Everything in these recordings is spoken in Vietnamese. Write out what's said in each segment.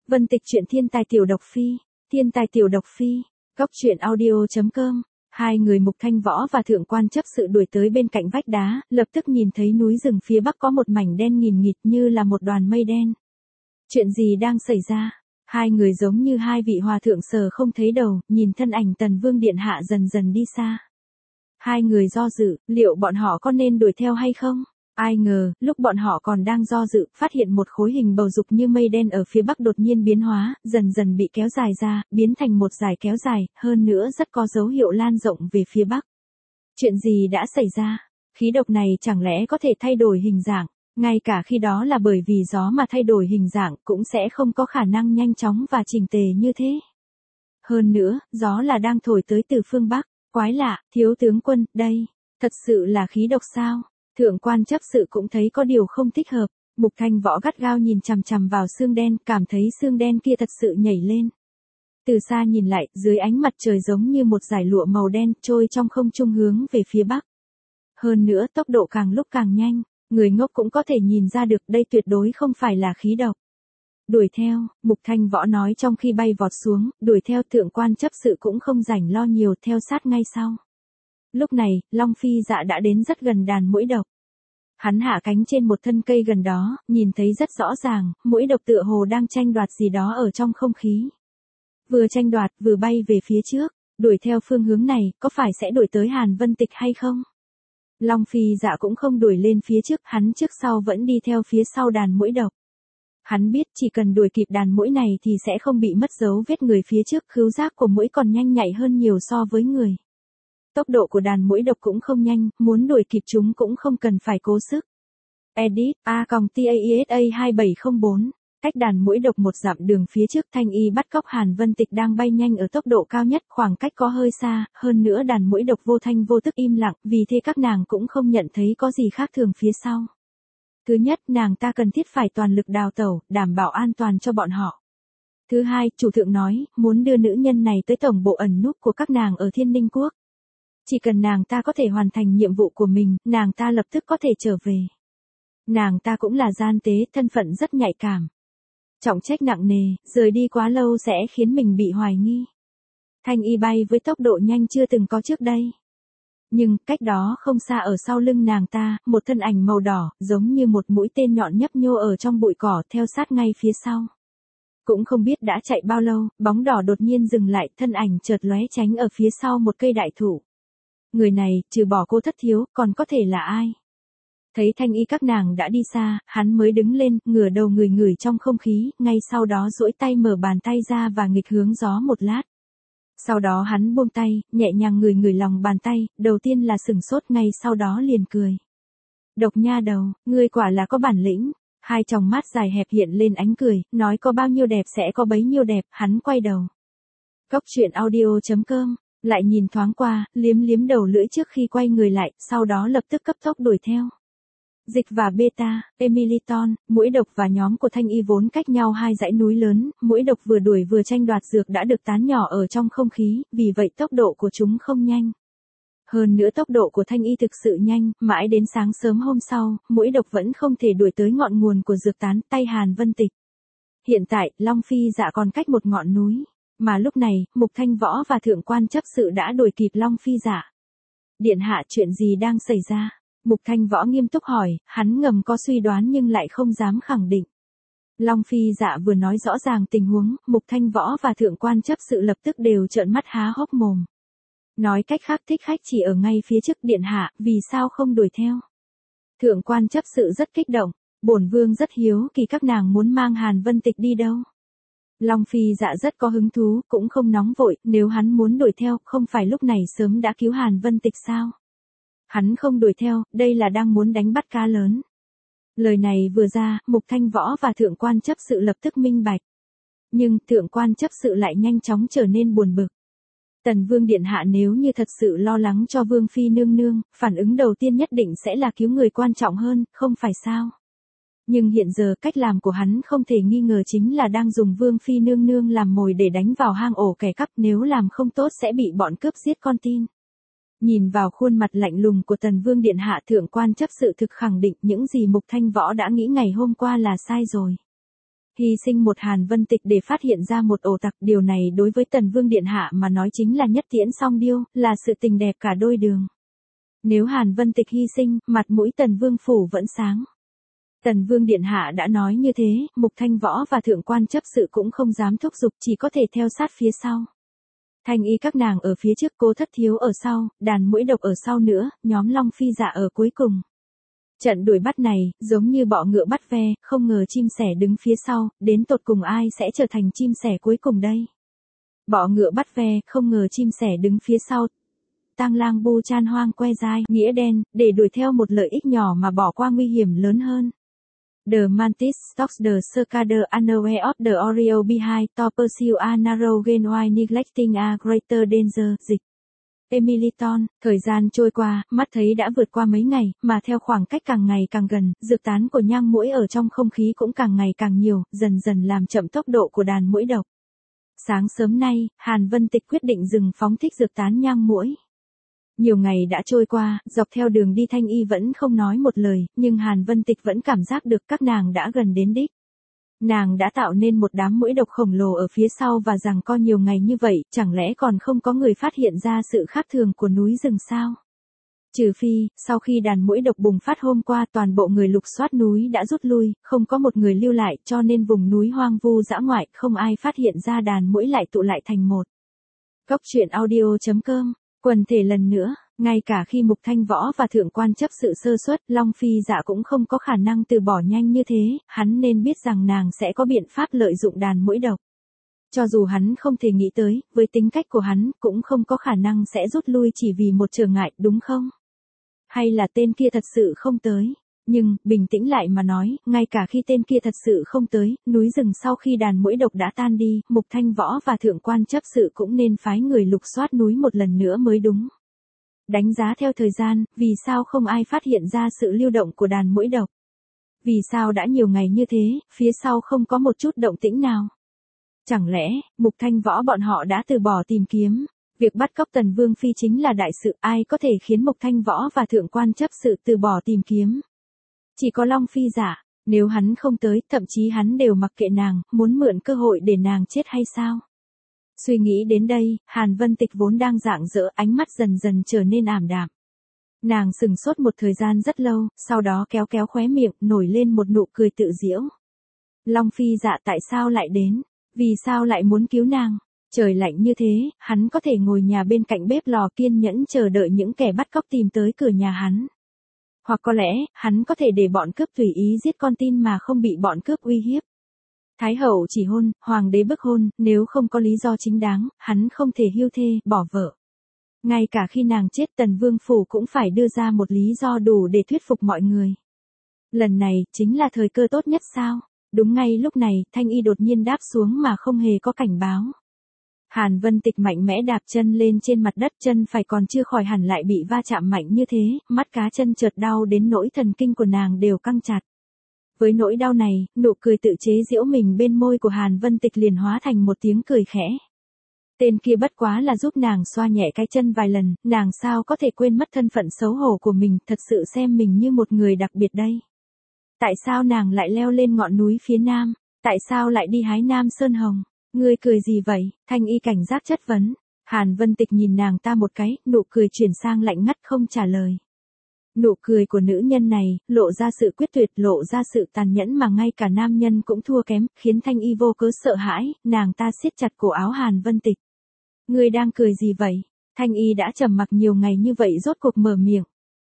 Vân Tịch truyện thiên tài tiểu độc phi, thiên tài tiểu độc phi, góc truyện audio.com. Hai người Mục Thanh Võ và Thượng Quan chấp sự đuổi tới bên cạnh vách đá, lập tức nhìn thấy núi rừng phía bắc có một mảnh đen nghìn nghịt như là một đoàn mây đen. Chuyện gì đang xảy ra? Hai người giống như hai vị hòa thượng sờ không thấy đầu, nhìn thân ảnh Tần Vương điện hạ dần dần đi xa. Hai người do dự, liệu bọn họ có nên đuổi theo hay không? Ai ngờ, lúc bọn họ còn đang do dự, phát hiện một khối hình bầu dục như mây đen ở phía bắc đột nhiên biến hóa, dần dần bị kéo dài ra, biến thành một dải kéo dài, hơn nữa rất có dấu hiệu lan rộng về phía bắc. Chuyện gì đã xảy ra? Khí độc này chẳng lẽ có thể thay đổi hình dạng? Ngay cả khi đó là bởi vì gió mà thay đổi hình dạng cũng sẽ không có khả năng nhanh chóng và chỉnh tề như thế. Hơn nữa, gió là đang thổi tới từ phương bắc. Quái lạ, thiếu tướng quân, đây, thật sự là khí độc sao? Thượng quan chấp sự cũng thấy có điều không thích hợp. Mục Thanh Võ gắt gao nhìn chằm chằm vào xương đen, cảm thấy xương đen kia thật sự nhảy lên. Từ xa nhìn lại, dưới ánh mặt trời giống như một dải lụa màu đen trôi trong không trung hướng về phía bắc. Hơn nữa tốc độ càng lúc càng nhanh, người ngốc cũng có thể nhìn ra được đây tuyệt đối không phải là khí độc. Đuổi theo, Mục Thanh Võ nói trong khi bay vọt xuống, đuổi theo. Thượng quan chấp sự cũng không rảnh lo nhiều, theo sát ngay sau. Lúc này, Long Phi Dạ đã đến rất gần đàn muỗi độc. Hắn hạ cánh trên một thân cây gần đó, nhìn thấy rất rõ ràng, muỗi độc tựa hồ đang tranh đoạt gì đó ở trong không khí. Vừa tranh đoạt vừa bay về phía trước, đuổi theo phương hướng này, có phải sẽ đuổi tới Hàn Vân Tịch hay không? Long Phi Dạ cũng không đuổi lên phía trước, hắn trước sau vẫn đi theo phía sau đàn muỗi độc. Hắn biết chỉ cần đuổi kịp đàn muỗi này thì sẽ không bị mất dấu vết người phía trước, khứu giác của muỗi còn nhanh nhạy hơn nhiều so với người. Tốc độ của đàn muỗi độc cũng không nhanh, muốn đuổi kịp chúng cũng không cần phải cố sức. Edit A-TAISA 2704. Cách đàn muỗi độc một dặm đường phía trước, Thanh Y bắt cóc Hàn Vân Tịch đang bay nhanh ở tốc độ cao nhất, khoảng cách có hơi xa, hơn nữa đàn muỗi độc vô thanh vô tức im lặng, vì thế các nàng cũng không nhận thấy có gì khác thường phía sau. Thứ nhất, nàng ta cần thiết phải toàn lực đào tẩu, đảm bảo an toàn cho bọn họ. Thứ hai, chủ thượng nói, muốn đưa nữ nhân này tới tổng bộ ẩn núp của các nàng ở Thiên Ninh Quốc. Chỉ cần nàng ta có thể hoàn thành nhiệm vụ của mình, nàng ta lập tức có thể trở về. Nàng ta cũng là gian tế, thân phận rất nhạy cảm. Trọng trách nặng nề, rời đi quá lâu sẽ khiến mình bị hoài nghi. Thanh Y bay với tốc độ nhanh chưa từng có trước đây. Nhưng, cách đó không xa ở sau lưng nàng ta, một thân ảnh màu đỏ, giống như một mũi tên nhọn nhấp nhô ở trong bụi cỏ, theo sát ngay phía sau. Cũng không biết đã chạy bao lâu, bóng đỏ đột nhiên dừng lại, thân ảnh chợt lóe tránh ở phía sau một cây đại thụ. Người này, trừ bỏ cô thất thiếu, còn có thể là ai? Thấy Thanh Y các nàng đã đi xa, hắn mới đứng lên, ngửa đầu ngửi trong không khí, ngay sau đó duỗi tay mở bàn tay ra và nghịch hướng gió một lát. Sau đó hắn buông tay, nhẹ nhàng ngửi lòng bàn tay, đầu tiên là sửng sốt, ngay sau đó liền cười. Độc nha đầu, ngươi quả là có bản lĩnh. Hai tròng mắt dài hẹp hiện lên ánh cười, nói có bao nhiêu đẹp sẽ có bấy nhiêu đẹp, hắn quay đầu. Góc truyện audio.com, lại nhìn thoáng qua, liếm đầu lưỡi trước khi quay người lại, sau đó lập tức cấp tốc đuổi theo. Dịch và Beta, Emiliton, muỗi độc và nhóm của Thanh Y vốn cách nhau hai dãy núi lớn, muỗi độc vừa đuổi vừa tranh đoạt dược đã được tán nhỏ ở trong không khí, vì vậy tốc độ của chúng không nhanh. Hơn nữa tốc độ của Thanh Y thực sự nhanh, mãi đến sáng sớm hôm sau, muỗi độc vẫn không thể đuổi tới ngọn nguồn của dược tán, tay Hàn Vân Tịch. Hiện tại, Long Phi Dạ còn cách một ngọn núi, mà lúc này, Mục Thanh Võ và Thượng quan chấp sự đã đuổi kịp Long Phi Dạ. Điện hạ, chuyện gì đang xảy ra? Mục Thanh Võ nghiêm túc hỏi, hắn ngầm có suy đoán nhưng lại không dám khẳng định. Long Phi Dạ vừa nói rõ ràng tình huống, Mục Thanh Võ và Thượng quan chấp sự lập tức đều trợn mắt há hốc mồm. Nói cách khác, thích khách chỉ ở ngay phía trước, điện hạ, vì sao không đuổi theo? Thượng quan chấp sự rất kích động, bổn vương rất hiếu kỳ các nàng muốn mang Hàn Vân Tịch đi đâu. Long Phi Dạ rất có hứng thú, cũng không nóng vội, nếu hắn muốn đuổi theo, không phải lúc này sớm đã cứu Hàn Vân Tịch sao? Hắn không đuổi theo, đây là đang muốn đánh bắt cá lớn. Lời này vừa ra, Mục Thanh Võ và Thượng quan chấp sự lập tức minh bạch. Nhưng, Thượng quan chấp sự lại nhanh chóng trở nên buồn bực. Tần Vương điện hạ nếu như thật sự lo lắng cho Vương Phi nương nương, phản ứng đầu tiên nhất định sẽ là cứu người quan trọng hơn, không phải sao? Nhưng hiện giờ cách làm của hắn không thể nghi ngờ chính là đang dùng Vương Phi nương nương làm mồi để đánh vào hang ổ kẻ cắp, nếu làm không tốt sẽ bị bọn cướp giết con tin. Nhìn vào khuôn mặt lạnh lùng của Tần Vương điện hạ, Thượng quan chấp sự thực khẳng định những gì Mục Thanh Võ đã nghĩ ngày hôm qua là sai rồi. Hy sinh một Hàn Vân Tịch để phát hiện ra một ổ tặc, điều này đối với Tần Vương Điện Hạ mà nói chính là nhất tiễn song điêu, là sự tình đẹp cả đôi đường. Nếu Hàn Vân Tịch hy sinh, mặt mũi Tần Vương phủ vẫn sáng. Tần Vương Điện Hạ đã nói như thế, Mục Thanh Võ và thượng quan chấp sự cũng không dám thúc giục, chỉ có thể theo sát phía sau. Thanh y các nàng ở phía trước, Cố Thất Thiếu ở sau, đàn muỗi độc ở sau nữa, nhóm Long Phi Dạ ở cuối cùng. Trận đuổi bắt này, giống như bọ ngựa bắt ve, không ngờ chim sẻ đứng phía sau, đến tột cùng ai sẽ trở thành chim sẻ cuối cùng đây? Bọ ngựa bắt ve, không ngờ chim sẻ đứng phía sau. Tang Lang Bu Chan Hoang que dai, nghĩa đen, để đuổi theo một lợi ích nhỏ mà bỏ qua nguy hiểm lớn hơn. The mantis stalks the cicada unaware of the Oreo behind to pursue a narrow gain while neglecting a greater danger. Dịch. Emiliton, thời gian trôi qua, mắt thấy đã vượt qua mấy ngày, mà theo khoảng cách càng ngày càng gần, dược tán của nhang muỗi ở trong không khí cũng càng ngày càng nhiều, dần dần làm chậm tốc độ của đàn muỗi độc. Sáng sớm nay, Hàn Vân Tịch quyết định dừng phóng thích dược tán nhang muỗi. Nhiều ngày đã trôi qua, dọc theo đường đi Thanh Y vẫn không nói một lời, nhưng Hàn Vân Tịch vẫn cảm giác được các nàng đã gần đến đích. Nàng đã tạo nên một đám muỗi độc khổng lồ ở phía sau và giằng co nhiều ngày như vậy, chẳng lẽ còn không có người phát hiện ra sự khác thường của núi rừng sao? Trừ phi, sau khi đàn muỗi độc bùng phát hôm qua toàn bộ người lục soát núi đã rút lui, không có một người lưu lại, cho nên vùng núi hoang vu dã ngoại không ai phát hiện ra đàn muỗi lại tụ lại thành một. Góc truyện audio.com, quần thể lần nữa. Ngay cả khi Mục Thanh Võ và thượng quan chấp sự sơ suất, Long Phi Dạ cũng không có khả năng từ bỏ nhanh như thế, hắn nên biết rằng nàng sẽ có biện pháp lợi dụng đàn muỗi độc. Cho dù hắn không thể nghĩ tới, với tính cách của hắn, cũng không có khả năng sẽ rút lui chỉ vì một trở ngại, đúng không? Hay là tên kia thật sự không tới? Nhưng, bình tĩnh lại mà nói, ngay cả khi tên kia thật sự không tới, núi rừng sau khi đàn muỗi độc đã tan đi, Mục Thanh Võ và thượng quan chấp sự cũng nên phái người lục soát núi một lần nữa mới đúng. Đánh giá theo thời gian, vì sao không ai phát hiện ra sự lưu động của đàn muỗi độc? Vì sao đã nhiều ngày như thế, phía sau không có một chút động tĩnh nào? Chẳng lẽ, Mục Thanh Võ bọn họ đã từ bỏ tìm kiếm? Việc bắt cóc Tần Vương Phi chính là đại sự, ai có thể khiến Mục Thanh Võ và thượng quan chấp sự từ bỏ tìm kiếm? Chỉ có Long Phi Dạ, nếu hắn không tới, thậm chí hắn đều mặc kệ nàng, muốn mượn cơ hội để nàng chết hay sao? Suy nghĩ đến đây, Hàn Vân Tịch vốn đang rạng rỡ, ánh mắt dần dần trở nên ảm đạm. Nàng sừng sốt một thời gian rất lâu, sau đó kéo kéo khóe miệng, nổi lên một nụ cười tự giễu. Long Phi Dạ tại sao lại đến? Vì sao lại muốn cứu nàng? Trời lạnh như thế, hắn có thể ngồi nhà bên cạnh bếp lò kiên nhẫn chờ đợi những kẻ bắt cóc tìm tới cửa nhà hắn. Hoặc có lẽ, hắn có thể để bọn cướp tùy ý giết con tin mà không bị bọn cướp uy hiếp. Thái hậu chỉ hôn, hoàng đế bức hôn, nếu không có lý do chính đáng, hắn không thể hưu thê, bỏ vợ. Ngay cả khi nàng chết Tần Vương phủ cũng phải đưa ra một lý do đủ để thuyết phục mọi người. Lần này, chính là thời cơ tốt nhất sao? Đúng ngay lúc này, Thanh Y đột nhiên đáp xuống mà không hề có cảnh báo. Hàn Vân Tịch mạnh mẽ đạp chân lên trên mặt đất, chân phải còn chưa khỏi hẳn lại bị va chạm mạnh như thế, mắt cá chân chợt đau đến nỗi thần kinh của nàng đều căng chặt. Với nỗi đau này, nụ cười tự chế giễu mình bên môi của Hàn Vân Tịch liền hóa thành một tiếng cười khẽ. Tên kia bất quá là giúp nàng xoa nhẹ cái chân vài lần, nàng sao có thể quên mất thân phận xấu hổ của mình, thật sự xem mình như một người đặc biệt đây. Tại sao nàng lại leo lên ngọn núi phía nam? Tại sao lại đi hái Nam Sơn Hồng? Ngươi cười gì vậy? Thanh Y cảnh giác chất vấn. Hàn Vân Tịch nhìn nàng ta một cái, nụ cười chuyển sang lạnh ngắt không trả lời. Nụ cười của nữ nhân này, lộ ra sự quyết tuyệt, lộ ra sự tàn nhẫn mà ngay cả nam nhân cũng thua kém, khiến Thanh Y vô cớ sợ hãi, nàng ta siết chặt cổ áo Hàn Vân Tịch. Ngươi đang cười gì vậy? Thanh Y đã trầm mặc nhiều ngày như vậy rốt cuộc mở miệng.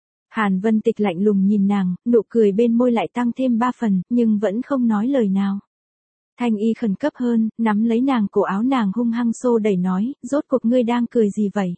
Hàn Vân Tịch lạnh lùng nhìn nàng, nụ cười bên môi lại tăng thêm 3 phần, nhưng vẫn không nói lời nào. Thanh Y khẩn cấp hơn, nắm lấy nàng cổ áo nàng hung hăng xô đẩy nói, rốt cuộc ngươi đang cười gì vậy?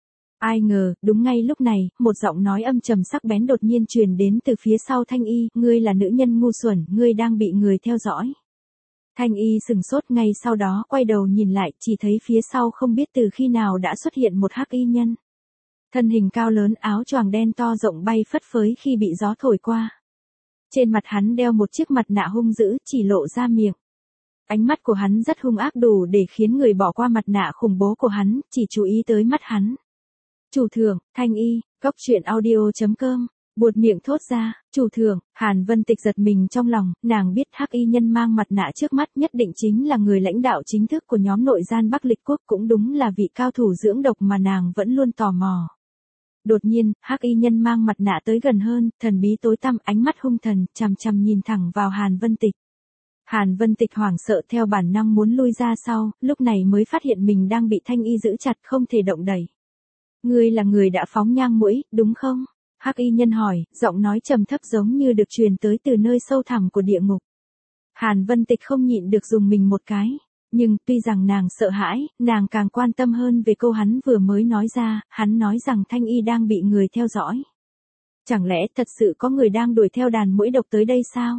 Ai ngờ, đúng ngay lúc này, một giọng nói âm trầm sắc bén đột nhiên truyền đến từ phía sau Thanh Y, ngươi là nữ nhân ngu xuẩn, ngươi đang bị người theo dõi. Thanh Y sừng sốt, ngay sau đó quay đầu nhìn lại, chỉ thấy phía sau không biết từ khi nào đã xuất hiện một hắc y nhân. Thân hình cao lớn, áo choàng đen to rộng bay phất phới khi bị gió thổi qua. Trên mặt hắn đeo một chiếc mặt nạ hung dữ, chỉ lộ ra miệng. Ánh mắt của hắn rất hung ác đủ để khiến người bỏ qua mặt nạ khủng bố của hắn, chỉ chú ý tới mắt hắn. Chủ thượng, Thanh Y, góc truyện audio.com Buột miệng thốt ra, chủ thượng. Hàn Vân Tịch giật mình trong lòng, nàng biết hắc y nhân mang mặt nạ trước mắt nhất định chính là người lãnh đạo chính thức của nhóm nội gian Bắc Lịch Quốc, cũng đúng là vị cao thủ dưỡng độc mà nàng vẫn luôn tò mò. Đột nhiên, hắc y nhân mang mặt nạ tới gần hơn, thần bí tối tăm, ánh mắt hung thần, chằm chằm nhìn thẳng vào Hàn Vân Tịch. Hàn Vân Tịch hoảng sợ theo bản năng muốn lui ra sau, lúc này mới phát hiện mình đang bị Thanh Y giữ chặt không thể động đậy. Ngươi là người đã phóng nhang mũi, đúng không? Hắc y nhân hỏi, giọng nói trầm thấp giống như được truyền tới từ nơi sâu thẳm của địa ngục. Hàn Vân Tịch không nhịn được dùng mình một cái. Nhưng tuy rằng nàng sợ hãi, nàng càng quan tâm hơn về câu hắn vừa mới nói ra, hắn nói rằng Thanh Y đang bị người theo dõi. Chẳng lẽ thật sự có người đang đuổi theo đàn muỗi độc tới đây sao?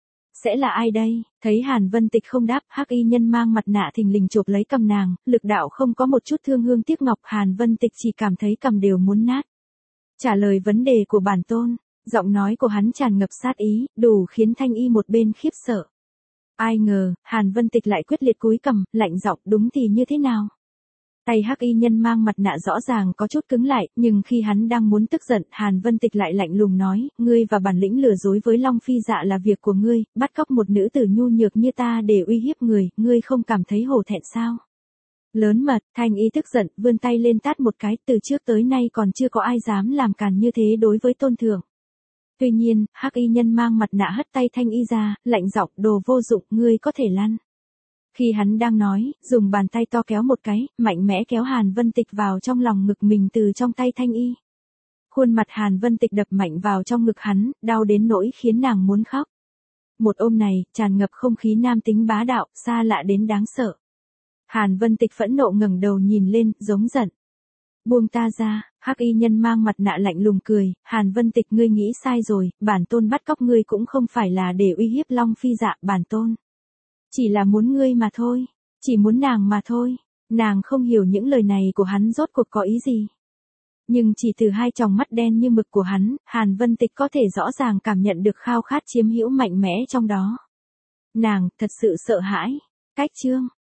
Sẽ là ai đây? Thấy Hàn Vân Tịch không đáp, hắc y nhân mang mặt nạ thình lình chộp lấy cầm nàng, lực đạo không có một chút thương hương tiếc ngọc, Hàn Vân Tịch chỉ cảm thấy cầm đều muốn nát. Trả lời vấn đề của bản tôn, giọng nói của hắn tràn ngập sát ý, đủ khiến Thanh Y một bên khiếp sợ. Ai ngờ, Hàn Vân Tịch lại quyết liệt cúi cầm, lạnh giọng, đúng thì như thế nào? Tay hắc y nhân mang mặt nạ rõ ràng có chút cứng lại, nhưng khi hắn đang muốn tức giận, Hàn Vân Tịch lại lạnh lùng nói, ngươi và bản lĩnh lừa dối với Long Phi Dạ là việc của ngươi, bắt cóc một nữ tử nhu nhược như ta để uy hiếp người, ngươi không cảm thấy hổ thẹn sao? Lớn mật, Thanh Y tức giận, vươn tay lên tát một cái, từ trước tới nay còn chưa có ai dám làm càn như thế đối với tôn thượng. Tuy nhiên, hắc y nhân mang mặt nạ hất tay Thanh Y ra, lạnh giọng, đồ vô dụng, ngươi có thể lăn. Khi hắn đang nói, dùng bàn tay to kéo một cái, mạnh mẽ kéo Hàn Vân Tịch vào trong lòng ngực mình từ trong tay Thanh Y. Khuôn mặt Hàn Vân Tịch đập mạnh vào trong ngực hắn, đau đến nỗi khiến nàng muốn khóc. Một ôm này, tràn ngập không khí nam tính bá đạo, xa lạ đến đáng sợ. Hàn Vân Tịch phẫn nộ ngẩng đầu nhìn lên, giống giận. Buông ta ra, hắc y nhân mang mặt nạ lạnh lùng cười, Hàn Vân Tịch ngươi nghĩ sai rồi, bản tôn bắt cóc ngươi cũng không phải là để uy hiếp Long Phi Dạ, bản tôn. Chỉ là muốn ngươi mà thôi, chỉ muốn nàng mà thôi, nàng không hiểu những lời này của hắn rốt cuộc có ý gì. Nhưng chỉ từ hai tròng mắt đen như mực của hắn, Hàn Vân Tịch có thể rõ ràng cảm nhận được khao khát chiếm hữu mạnh mẽ trong đó. Nàng, thật sự sợ hãi. Cách chương.